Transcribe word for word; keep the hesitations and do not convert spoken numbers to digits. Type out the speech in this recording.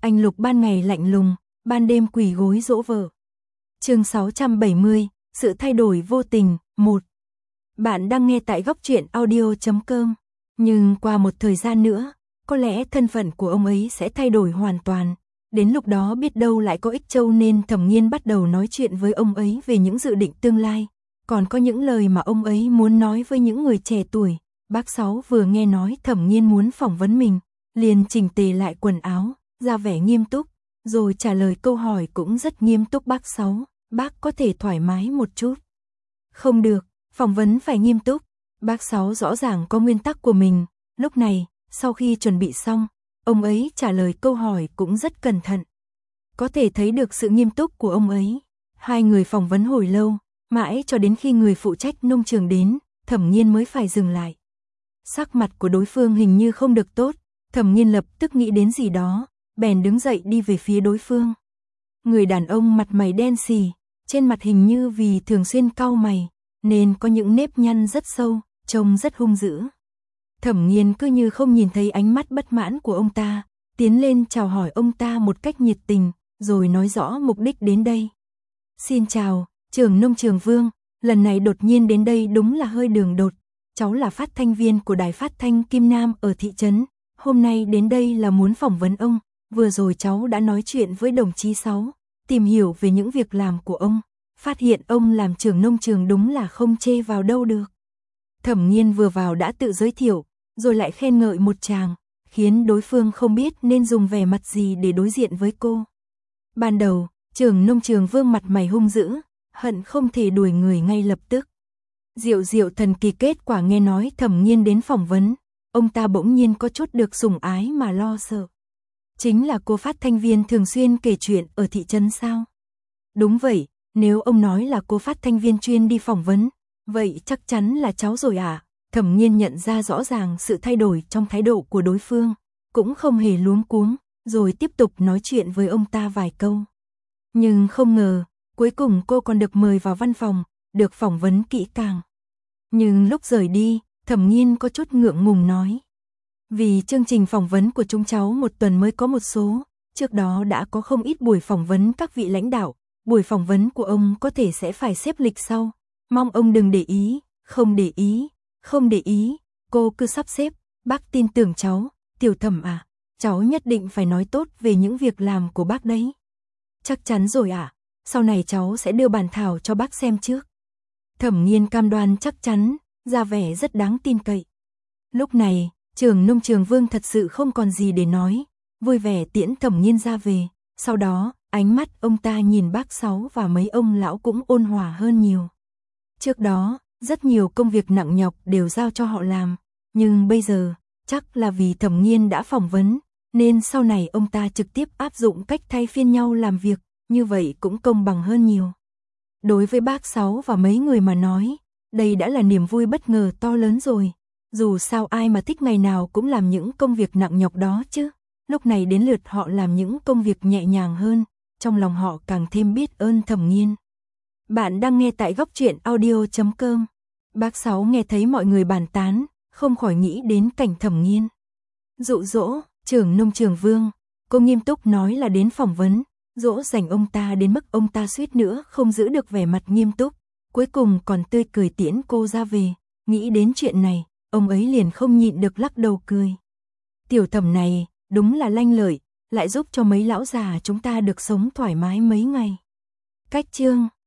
Anh Lục ban ngày lạnh lùng, ban đêm quỳ gối dỗ vợ. Chương sáu trăm bảy mươi, sự thay đổi vô tình, một. Bạn đang nghe tại góc truyện audio chấm com. Nhưng qua một thời gian nữa, có lẽ thân phận của ông ấy sẽ thay đổi hoàn toàn. Đến lúc đó biết đâu lại có ích châu, nên Thẩm Nghiên bắt đầu nói chuyện với ông ấy về những dự định tương lai. Còn có những lời mà ông ấy muốn nói với những người trẻ tuổi. Bác Sáu vừa nghe nói Thẩm Nghiên muốn phỏng vấn mình, liền chỉnh tề lại quần áo, ra vẻ nghiêm túc, rồi trả lời câu hỏi cũng rất nghiêm túc. Bác Sáu, bác có thể thoải mái một chút. Không được, phỏng vấn phải nghiêm túc. Bác Sáu rõ ràng có nguyên tắc của mình. Lúc này, sau khi chuẩn bị xong, ông ấy trả lời câu hỏi cũng rất cẩn thận. Có thể thấy được sự nghiêm túc của ông ấy. Hai người phỏng vấn hồi lâu, mãi cho đến khi người phụ trách nông trường đến, Thẩm Nghiên mới phải dừng lại. Sắc mặt của đối phương hình như không được tốt, Thẩm Nghiên lập tức nghĩ đến gì đó, bèn đứng dậy đi về phía đối phương. Người đàn ông mặt mày đen xì, trên mặt hình như vì thường xuyên cau mày, nên có những nếp nhăn rất sâu, trông rất hung dữ. Thẩm Nghiên cứ như không nhìn thấy ánh mắt bất mãn của ông ta, tiến lên chào hỏi ông ta một cách nhiệt tình, rồi nói rõ mục đích đến đây. Xin chào, trưởng nông trường Vương, lần này đột nhiên đến đây đúng là hơi đường đột. Cháu là phát thanh viên của đài phát thanh Kim Nam ở thị trấn, hôm nay đến đây là muốn phỏng vấn ông. Vừa rồi cháu đã nói chuyện với đồng chí Sáu, tìm hiểu về những việc làm của ông, phát hiện ông làm trưởng nông trường đúng là không chê vào đâu được. Thẩm Nghiên vừa vào đã tự giới thiệu, rồi lại khen ngợi một tràng, khiến đối phương không biết nên dùng vẻ mặt gì để đối diện với cô. Ban đầu, trưởng nông trường Vương mặt mày hung dữ, hận không thể đuổi người ngay lập tức. Diệu diệu thần kỳ, kết quả nghe nói Thẩm Nghiên đến phỏng vấn, ông ta bỗng nhiên có chút được sủng ái mà lo sợ. Chính là cô phát thanh viên thường xuyên kể chuyện ở thị trấn sao? Đúng vậy, nếu ông nói là cô phát thanh viên chuyên đi phỏng vấn, vậy chắc chắn là cháu rồi à? Thẩm Nghiên nhận ra rõ ràng sự thay đổi trong thái độ của đối phương, cũng không hề luống cuống, rồi tiếp tục nói chuyện với ông ta vài câu. Nhưng không ngờ, cuối cùng cô còn được mời vào văn phòng, được phỏng vấn kỹ càng. Nhưng lúc rời đi, Thẩm Nghiên có chút ngượng ngùng nói. Vì chương trình phỏng vấn của chúng cháu một tuần mới có một số, trước đó đã có không ít buổi phỏng vấn các vị lãnh đạo, buổi phỏng vấn của ông có thể sẽ phải xếp lịch sau, mong ông đừng để ý. Không để ý, không để ý, cô cứ sắp xếp, bác tin tưởng cháu, Tiểu Thẩm à, cháu nhất định phải nói tốt về những việc làm của bác đấy. Chắc chắn rồi ạ, à, sau này cháu sẽ đưa bản thảo cho bác xem trước. Thẩm Nghiên cam đoan chắc chắn, ra vẻ rất đáng tin cậy. Lúc này, trưởng nông trường Vương thật sự không còn gì để nói, vui vẻ tiễn Thẩm Nghiên ra về, sau đó, ánh mắt ông ta nhìn bác Sáu và mấy ông lão cũng ôn hòa hơn nhiều. Trước đó, rất nhiều công việc nặng nhọc đều giao cho họ làm, nhưng bây giờ, chắc là vì Thẩm Nghiên đã phỏng vấn, nên sau này ông ta trực tiếp áp dụng cách thay phiên nhau làm việc, như vậy cũng công bằng hơn nhiều. Đối với bác Sáu và mấy người mà nói, đây đã là niềm vui bất ngờ to lớn rồi. Dù sao ai mà thích ngày nào cũng làm những công việc nặng nhọc đó chứ. Lúc này đến lượt họ làm những công việc nhẹ nhàng hơn, trong lòng họ càng thêm biết ơn Thẩm Nghiên. Bạn đang nghe tại góc truyện audio chấm com. Bác Sáu nghe thấy mọi người bàn tán, không khỏi nghĩ đến cảnh Thẩm Nghiên dụ dỗ trưởng nông trường Vương. Cô nghiêm túc nói là đến phỏng vấn, dỗ dành ông ta đến mức ông ta suýt nữa không giữ được vẻ mặt nghiêm túc, cuối cùng còn tươi cười tiễn cô ra về. Nghĩ đến chuyện này, ông ấy liền không nhịn được lắc đầu cười. Tiểu Thẩm này, đúng là lanh lợi, lại giúp cho mấy lão già chúng ta được sống thoải mái mấy ngày. Cách chương